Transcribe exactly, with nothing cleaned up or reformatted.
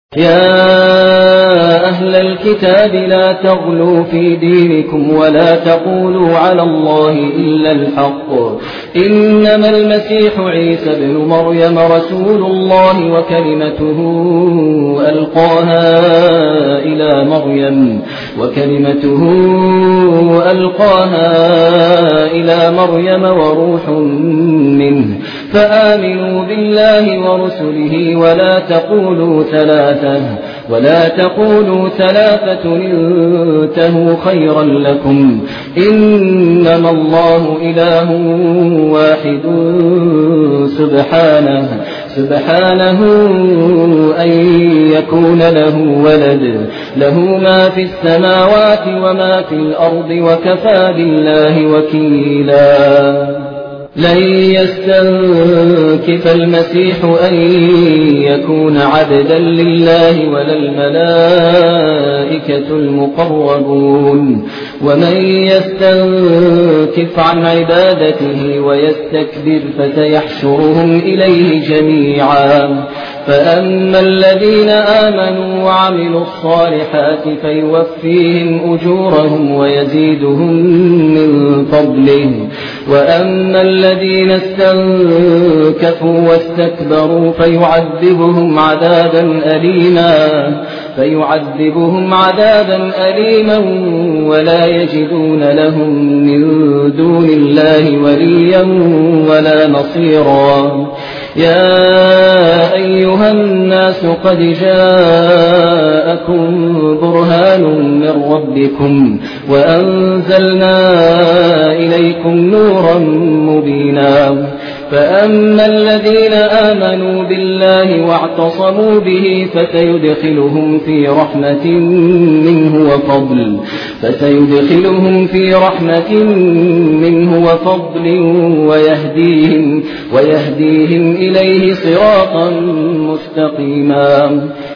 يا أهل الكتاب لا تغلوا في دينكم ولا تقولوا على الله إلا الحق إنما المسيح عيسى ابن مريم رسول الله وكلمته ألقاها إلى مريم وكلمته ألقاها إلى مريم وروح منه فآمنوا بالله ورسله ولا تقولوا ثلاثة ولا تقولوا ثلاثة انتهوا خيرا لكم إنما الله إله واحد سبحانه سبحانه أن يكون له ولد له ما في السماوات وما في الأرض وكفى بالله وكيلا لن يستنكف المسيح أن يكون عبدا لله ولا الملائكة المقربون ومن يستنكف عن عبادته ويستكبر فسيحشرهم إليه جميعا فأما الذين آمنوا وعملوا الصالحات فيوفيهم أجورهم ويزيدهم من فضله وأما الذين استنكفوا واستكبروا فيعذبهم عذابا أليما فيعذبهم عذابا أليما ولا يجدون لهم من دون الله وليا ولا نصيرا يا أيها الناس قد جاءكم برهان من ربكم وأنزلنا إليكم نورا مبينا فأما الذين آمنوا بالله واعتصموا به فسيدخلهم في رحمة منه وفضل فسيدخلهم في رحمة منه وفضل ويهديهم ويهديهم إليه صراطا مستقيما